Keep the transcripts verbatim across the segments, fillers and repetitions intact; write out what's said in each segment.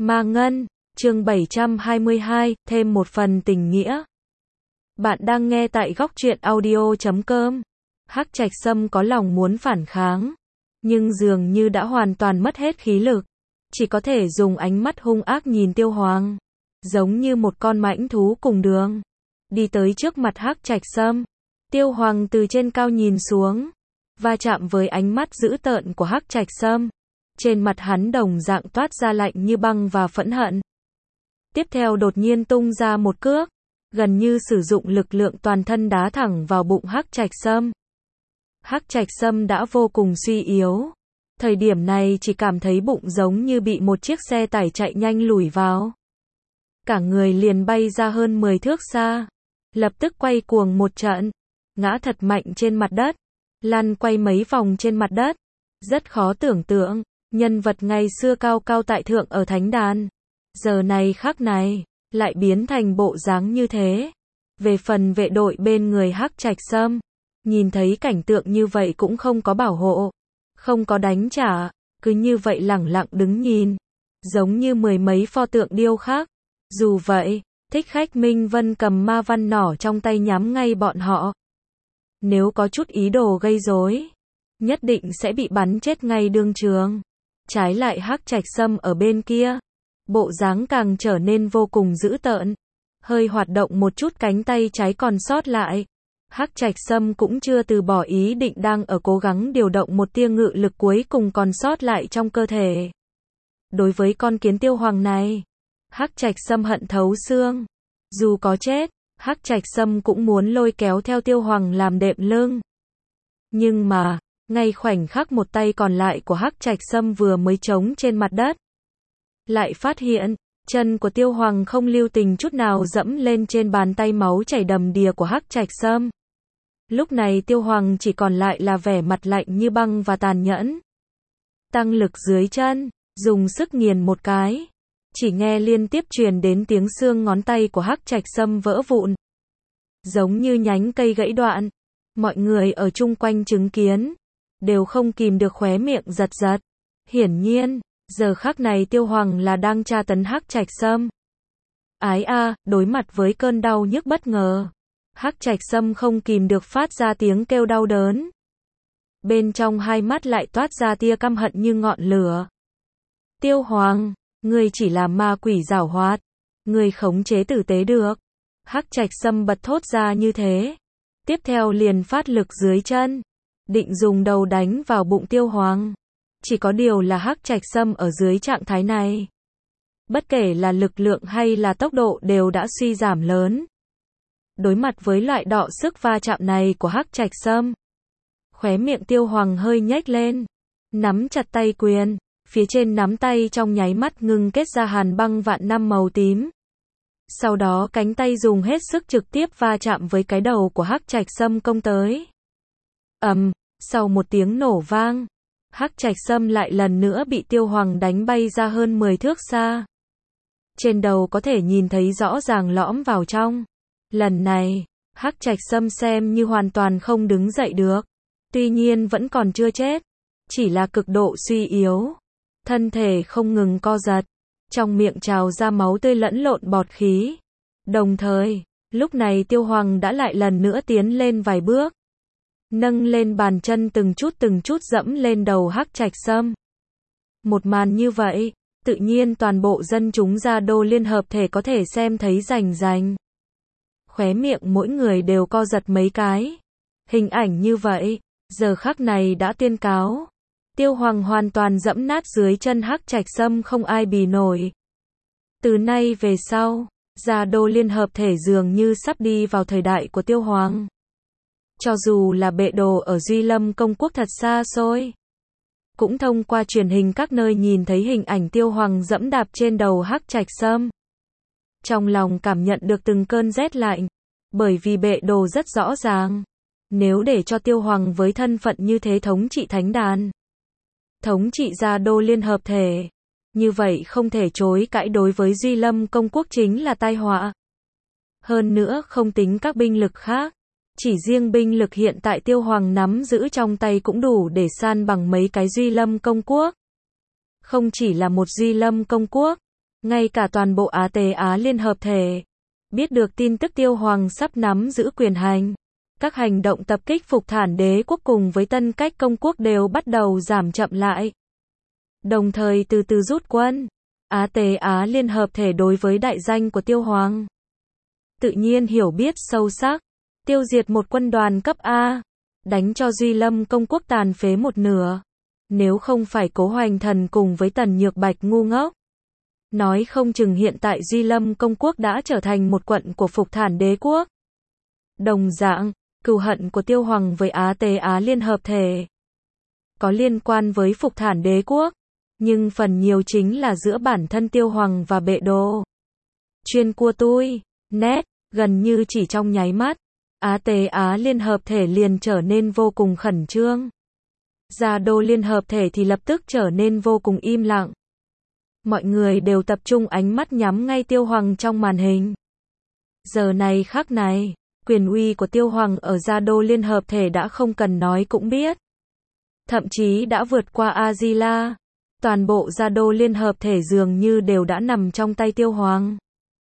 Ma Ngân, chương bảy trăm hai mươi hai, thêm một phần tình nghĩa. Bạn đang nghe tại góc truyện audio chấm com. Hắc Trạch Sâm có lòng muốn phản kháng, nhưng dường như đã hoàn toàn mất hết khí lực, chỉ có thể dùng ánh mắt hung ác nhìn Tiêu Hoàng, giống như một con mãnh thú cùng đường, đi tới trước mặt Hắc Trạch Sâm. Tiêu Hoàng từ trên cao nhìn xuống, va chạm với ánh mắt dữ tợn của Hắc Trạch Sâm. Trên mặt hắn đồng dạng toát ra lạnh như băng và phẫn hận. Tiếp theo đột nhiên tung ra một cước, gần như sử dụng lực lượng toàn thân đá thẳng vào bụng Hắc Trạch Sâm. Hắc Trạch Sâm đã vô cùng suy yếu. Thời điểm này chỉ cảm thấy bụng giống như bị một chiếc xe tải chạy nhanh lùi vào. Cả người liền bay ra hơn mười thước xa. Lập tức quay cuồng một trận, ngã thật mạnh trên mặt đất, lăn quay mấy vòng trên mặt đất. Rất khó tưởng tượng, nhân vật ngày xưa cao cao tại thượng ở thánh đàn, giờ này khắc này, lại biến thành bộ dáng như thế. Về phần vệ đội bên người Hắc Trạch Sâm, nhìn thấy cảnh tượng như vậy cũng không có bảo hộ, không có đánh trả, cứ như vậy lẳng lặng đứng nhìn, giống như mười mấy pho tượng điêu khắc. Dù vậy, Thích Khách Minh Vân cầm ma văn nỏ trong tay nhắm ngay bọn họ. Nếu có chút ý đồ gây rối, nhất định sẽ bị bắn chết ngay đương trường. Trái lại Hắc Trạch Sâm ở bên kia, bộ dáng càng trở nên vô cùng dữ tợn, hơi hoạt động một chút cánh tay trái còn sót lại. Hắc Trạch Sâm cũng chưa từ bỏ ý định, đang ở cố gắng điều động một tia ngự lực cuối cùng còn sót lại trong cơ thể. Đối với con kiến Tiêu Hoàng này, Hắc Trạch Sâm hận thấu xương. Dù có chết, Hắc Trạch Sâm cũng muốn lôi kéo theo Tiêu Hoàng làm đệm lưng. Nhưng mà, ngay khoảnh khắc một tay còn lại của Hắc Trạch Sâm vừa mới trống trên mặt đất, lại phát hiện, chân của Tiêu Hoàng không lưu tình chút nào dẫm lên trên bàn tay máu chảy đầm đìa của Hắc Trạch Sâm. Lúc này Tiêu Hoàng chỉ còn lại là vẻ mặt lạnh như băng và tàn nhẫn. Tăng lực dưới chân, dùng sức nghiền một cái, chỉ nghe liên tiếp truyền đến tiếng xương ngón tay của Hắc Trạch Sâm vỡ vụn, giống như nhánh cây gãy đoạn. Mọi người ở chung quanh chứng kiến, đều không kìm được khóe miệng giật giật. Hiển nhiên, giờ khắc này Tiêu Hoàng là đang tra tấn Hắc Trạch Sâm. Ái a, đối mặt với cơn đau nhức bất ngờ, Hắc Trạch Sâm không kìm được phát ra tiếng kêu đau đớn. Bên trong hai mắt lại toát ra tia căm hận như ngọn lửa. Tiêu Hoàng, ngươi chỉ là ma quỷ giảo hoạt, ngươi khống chế tử tế được. Hắc Trạch Sâm bật thốt ra như thế. Tiếp theo liền phát lực dưới chân, định dùng đầu đánh vào bụng Tiêu Hoàng. Chỉ có điều là Hắc Trạch Sâm ở dưới trạng thái này, bất kể là lực lượng hay là tốc độ đều đã suy giảm lớn. Đối mặt với loại đọ sức va chạm này của Hắc Trạch Sâm, khóe miệng Tiêu Hoàng hơi nhếch lên, nắm chặt tay quyền, phía trên nắm tay trong nháy mắt ngưng kết ra hàn băng vạn năm màu tím. Sau đó cánh tay dùng hết sức trực tiếp va chạm với cái đầu của Hắc Trạch Sâm công tới. Ầm, um, sau một tiếng nổ vang, Hắc Trạch Sâm lại lần nữa bị Tiêu Hoàng đánh bay ra hơn mười thước xa. Trên đầu có thể nhìn thấy rõ ràng lõm vào trong. Lần này, Hắc Trạch Sâm xem như hoàn toàn không đứng dậy được. Tuy nhiên vẫn còn chưa chết, chỉ là cực độ suy yếu. Thân thể không ngừng co giật, trong miệng trào ra máu tươi lẫn lộn bọt khí. Đồng thời, lúc này Tiêu Hoàng đã lại lần nữa tiến lên vài bước, nâng lên bàn chân từng chút từng chút dẫm lên đầu Hắc Trạch Sâm. Một màn như vậy, tự nhiên toàn bộ dân chúng Gia Đô Liên Hợp Thể có thể xem thấy rành rành. Khóe miệng mỗi người đều co giật mấy cái. Hình ảnh như vậy, giờ khắc này đã tuyên cáo, Tiêu Hoàng hoàn toàn dẫm nát dưới chân Hắc Trạch Sâm, không ai bì nổi. Từ nay về sau, Gia Đô Liên Hợp Thể dường như sắp đi vào thời đại của Tiêu Hoàng. Cho dù là bệ đồ ở Duy Lâm Công Quốc thật xa xôi, cũng thông qua truyền hình các nơi nhìn thấy hình ảnh Tiêu Hoàng dẫm đạp trên đầu Hắc Trạch Sâm. Trong lòng cảm nhận được từng cơn rét lạnh, bởi vì bệ đồ rất rõ ràng, nếu để cho Tiêu Hoàng với thân phận như thế thống trị thánh đàn, thống trị Gia Đô Liên Hợp Thể, như vậy không thể chối cãi đối với Duy Lâm Công Quốc chính là tai họa. Hơn nữa không tính các binh lực khác, chỉ riêng binh lực hiện tại Tiêu Hoàng nắm giữ trong tay cũng đủ để san bằng mấy cái Duy Lâm Công Quốc. Không chỉ là một Duy Lâm Công Quốc, Ngay cả toàn bộ Á Tế Á Liên Hợp Thể biết được tin tức Tiêu Hoàng sắp nắm giữ quyền hành. Các hành động tập kích Phục Thản Đế quốc cùng với Tân Cách Công quốc đều bắt đầu giảm chậm lại. Đồng thời từ từ rút quân. Á Tế Á Liên Hợp Thể đối với đại danh của Tiêu Hoàng tự nhiên hiểu biết sâu sắc. Tiêu diệt một quân đoàn cấp A, đánh cho Duy Lâm Công quốc tàn phế một nửa. Nếu không phải Cố Hoành Thần cùng với Tần Nhược Bạch ngu ngốc, nói không chừng hiện tại Duy Lâm Công quốc đã trở thành một quận của Phục Thản Đế quốc. Đồng dạng, cừu hận của Tiêu Hoàng với Á Tế Á Liên Hợp Thể có liên quan với Phục Thản Đế quốc, nhưng phần nhiều chính là giữa bản thân Tiêu Hoàng và Bệ Đồ. Chuyên cua tui, nét, gần như chỉ trong nháy mắt, Á Tế Á Liên Hợp Thể liền trở nên vô cùng khẩn trương. Gia Đô Liên Hợp Thể thì lập tức trở nên vô cùng im lặng. Mọi người đều tập trung ánh mắt nhắm ngay Tiêu Hoàng trong màn hình. Giờ này khắc này, quyền uy của Tiêu Hoàng ở Gia Đô Liên Hợp Thể đã không cần nói cũng biết. Thậm chí đã vượt qua A-di-la. Toàn bộ Gia Đô Liên Hợp Thể dường như đều đã nằm trong tay Tiêu Hoàng.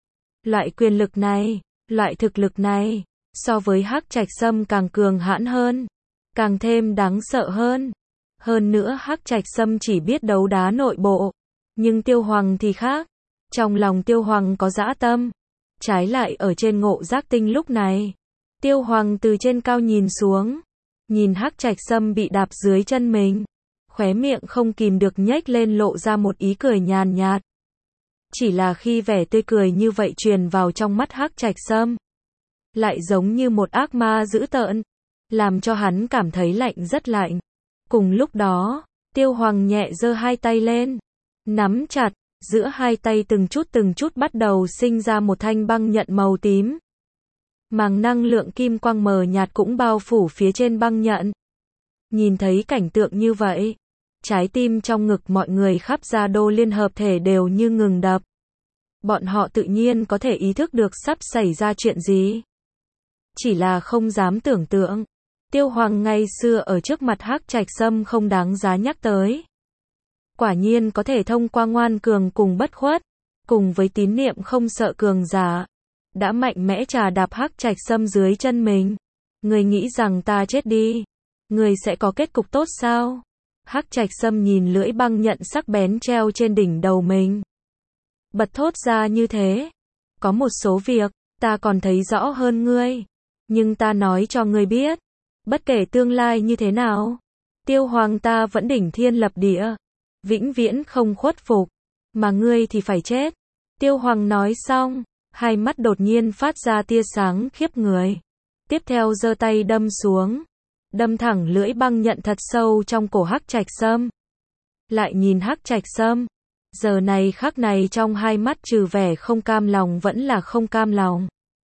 Loại quyền lực này, loại thực lực này, so với Hắc Trạch Sâm càng cường hãn hơn, càng thêm đáng sợ hơn. Hơn nữa Hắc Trạch Sâm chỉ biết đấu đá nội bộ, nhưng Tiêu Hoàng thì khác. Trong lòng Tiêu Hoàng có dã tâm. Trái lại ở trên Ngộ Giác Tinh lúc này, Tiêu Hoàng từ trên cao nhìn xuống, nhìn Hắc Trạch Sâm bị đạp dưới chân mình, khóe miệng không kìm được nhếch lên lộ ra một ý cười nhàn nhạt. Chỉ là khi vẻ tươi cười như vậy truyền vào trong mắt Hắc Trạch Sâm, lại giống như một ác ma dữ tợn, làm cho hắn cảm thấy lạnh rất lạnh. Cùng lúc đó, Tiêu Hoàng nhẹ giơ hai tay lên, nắm chặt, giữa hai tay từng chút từng chút bắt đầu sinh ra một thanh băng nhận màu tím. Màng năng lượng kim quang mờ nhạt cũng bao phủ phía trên băng nhận. Nhìn thấy cảnh tượng như vậy, trái tim trong ngực mọi người khắp Gia Đô Liên Hợp Thể đều như ngừng đập. Bọn họ tự nhiên có thể ý thức được sắp xảy ra chuyện gì. Chỉ là không dám tưởng tượng. Tiêu Hoàng ngày xưa ở trước mặt Hắc Trạch Sâm không đáng giá nhắc tới. Quả nhiên có thể thông qua ngoan cường cùng bất khuất, cùng với tín niệm không sợ cường giả, đã mạnh mẽ trà đạp Hắc Trạch Sâm dưới chân mình. Người nghĩ rằng ta chết đi, người sẽ có kết cục tốt sao? Hắc Trạch Sâm nhìn lưỡi băng nhận sắc bén treo trên đỉnh đầu mình, bật thốt ra như thế. Có một số việc, ta còn thấy rõ hơn ngươi. Nhưng ta nói cho ngươi biết, bất kể tương lai như thế nào, Tiêu Hoàng ta vẫn đỉnh thiên lập địa, vĩnh viễn không khuất phục, mà ngươi thì phải chết. Tiêu Hoàng nói xong, hai mắt đột nhiên phát ra tia sáng khiếp người. Tiếp theo giơ tay đâm xuống, đâm thẳng lưỡi băng nhận thật sâu trong cổ Hắc Trạch Sâm. Lại nhìn Hắc Trạch Sâm, giờ này khắc này trong hai mắt trừ vẻ không cam lòng vẫn là không cam lòng.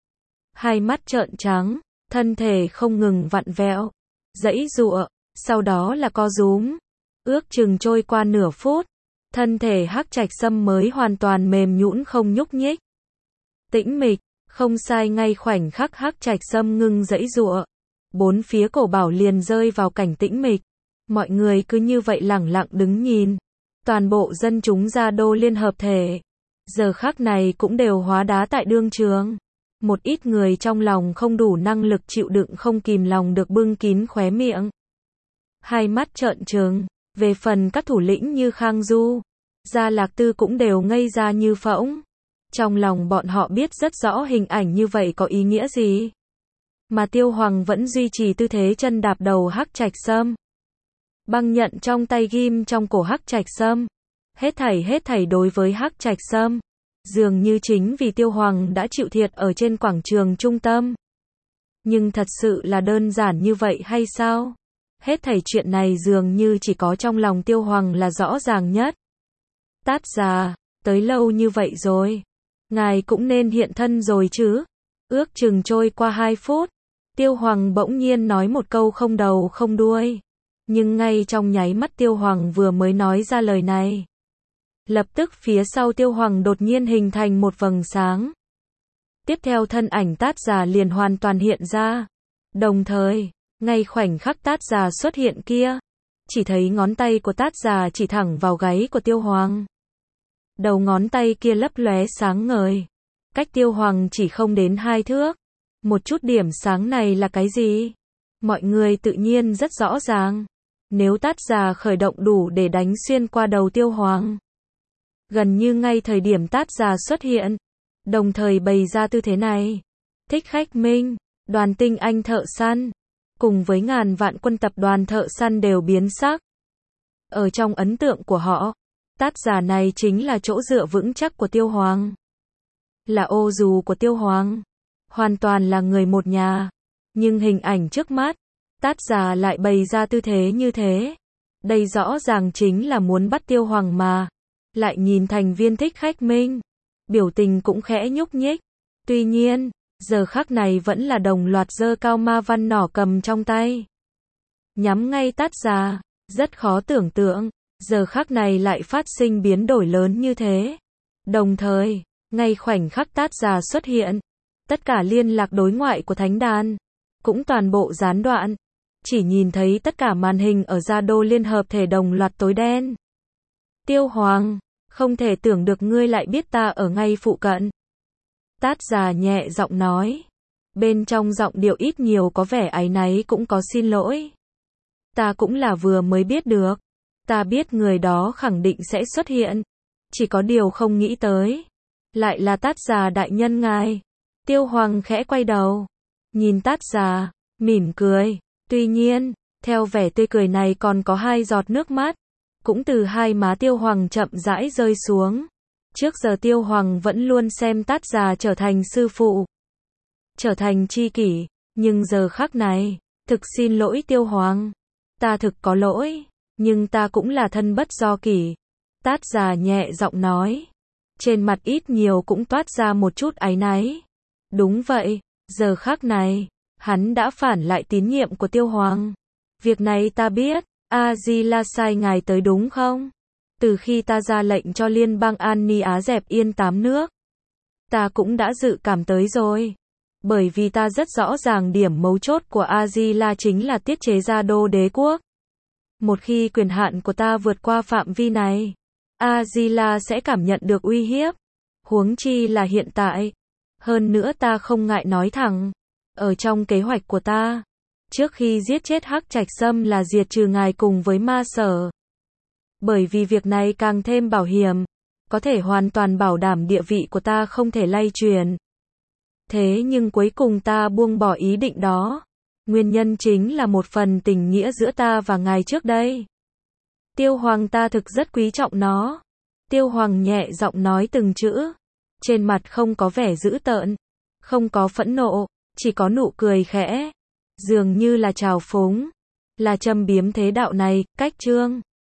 Hai mắt trợn trắng, thân thể không ngừng vặn vẹo, giãy giụa, sau đó là co rúm. Ước chừng trôi qua nửa phút, thân thể Hắc Trạch Sâm mới hoàn toàn mềm nhũn không nhúc nhích. Tĩnh mịch, không sai, ngay khoảnh khắc Hắc Trạch Sâm ngưng giãy giụa, bốn phía cổ bảo liền rơi vào cảnh tĩnh mịch. Mọi người cứ như vậy lẳng lặng đứng nhìn. Toàn bộ dân chúng Gia Đô Liên Hợp Thể giờ khắc này cũng đều hóa đá tại đương trường. Một ít người trong lòng không đủ năng lực chịu đựng không kìm lòng được bưng kín khóe miệng, hai mắt trợn trừng. Về phần các thủ lĩnh như Khang Du, Gia Lạc Tư cũng đều ngây ra như phỗng. Trong lòng bọn họ biết rất rõ hình ảnh như vậy có ý nghĩa gì. Mà Tiêu Hoàng vẫn duy trì tư thế chân đạp đầu Hắc Trạch Sâm. Băng nhận trong tay ghim trong cổ Hắc Trạch Sâm. Hết thảy hết thảy đối với Hắc Trạch Sâm, dường như chính vì Tiêu Hoàng đã chịu thiệt ở trên quảng trường trung tâm. Nhưng thật sự là đơn giản như vậy hay sao? Hết thảy chuyện này dường như chỉ có trong lòng Tiêu Hoàng là rõ ràng nhất. Tát già, tới lâu như vậy rồi, ngài cũng nên hiện thân rồi chứ. Ước chừng trôi qua hai phút, Tiêu Hoàng bỗng nhiên nói một câu không đầu không đuôi. Nhưng ngay trong nháy mắt Tiêu Hoàng vừa mới nói ra lời này, lập tức phía sau Tiêu Hoàng đột nhiên hình thành một vầng sáng. Tiếp theo thân ảnh Tát già liền hoàn toàn hiện ra. Đồng thời, ngay khoảnh khắc Tát già xuất hiện kia, chỉ thấy ngón tay của Tát già chỉ thẳng vào gáy của Tiêu Hoàng. Đầu ngón tay kia lấp lóe sáng ngời. Cách Tiêu Hoàng chỉ không đến hai thước. Một chút điểm sáng này là cái gì? Mọi người tự nhiên rất rõ ràng. Nếu tát già khởi động đủ để đánh xuyên qua đầu Tiêu Hoàng. Gần như ngay thời điểm tát già xuất hiện, đồng thời bày ra tư thế này. Thích Khách Minh, đoàn tinh anh thợ săn, cùng với ngàn vạn quân tập đoàn thợ săn đều biến sắc. Ở trong ấn tượng của họ, tát già này chính là chỗ dựa vững chắc của Tiêu Hoàng. Là ô dù của Tiêu Hoàng. Hoàn toàn là người một nhà. Nhưng hình ảnh trước mắt, tát già lại bày ra tư thế như thế. Đây rõ ràng chính là muốn bắt Tiêu Hoàng mà. Lại nhìn thành viên Thích Khách Minh. Biểu tình cũng khẽ nhúc nhích. Tuy nhiên, giờ khắc này vẫn là đồng loạt giơ cao ma văn nỏ cầm trong tay. Nhắm ngay tát già. Rất khó tưởng tượng, giờ khắc này lại phát sinh biến đổi lớn như thế. Đồng thời, ngay khoảnh khắc tát già xuất hiện, tất cả liên lạc đối ngoại của thánh đàn cũng toàn bộ gián đoạn. Chỉ nhìn thấy tất cả màn hình ở gia đô liên hợp thể đồng loạt tối đen. Tiêu Hoàng, không thể tưởng được ngươi lại biết ta ở ngay phụ cận. Tát già nhẹ giọng nói. Bên trong giọng điệu ít nhiều có vẻ áy náy cũng có xin lỗi. Ta cũng là vừa mới biết được. Ta biết người đó khẳng định sẽ xuất hiện. Chỉ có điều không nghĩ tới. Lại là tát già đại nhân ngài. Tiêu Hoàng khẽ quay đầu. Nhìn tát già, mỉm cười. Tuy nhiên, theo vẻ tươi cười này còn có hai giọt nước mắt. Cũng từ hai má Tiêu Hoàng chậm rãi rơi xuống. Trước giờ Tiêu Hoàng vẫn luôn xem tát già trở thành sư phụ. Trở thành tri kỷ. Nhưng giờ khắc này, thực xin lỗi Tiêu Hoàng. Ta thực có lỗi, nhưng ta cũng là thân bất do kỷ. Tát già nhẹ giọng nói. Trên mặt ít nhiều cũng toát ra một chút áy náy. Đúng vậy, giờ khắc này, hắn đã phản lại tín nhiệm của Tiêu Hoàng. Việc này ta biết, A-di-la sai ngài tới đúng không? Từ khi ta ra lệnh cho liên bang An Ni Á dẹp yên tám nước, ta cũng đã dự cảm tới rồi. Bởi vì ta rất rõ ràng điểm mấu chốt của A-di-la chính là tiết chế gia đô đế quốc. Một khi quyền hạn của ta vượt qua phạm vi này, A-di-la sẽ cảm nhận được uy hiếp. Huống chi là hiện tại. Hơn nữa ta không ngại nói thẳng. Ở trong kế hoạch của ta, trước khi giết chết Hắc Trạch Sâm là diệt trừ ngài cùng với ma sở. Bởi vì việc này càng thêm bảo hiểm, có thể hoàn toàn bảo đảm địa vị của ta không thể lay truyền. Thế nhưng cuối cùng ta buông bỏ ý định đó. Nguyên nhân chính là một phần tình nghĩa giữa ta và ngài trước đây. Tiêu Hoàng ta thực rất quý trọng nó. Tiêu Hoàng nhẹ giọng nói từng chữ. Trên mặt không có vẻ dữ tợn, không có phẫn nộ, chỉ có nụ cười khẽ. Dường như là trào phúng, là châm biếm thế đạo này, cách chương.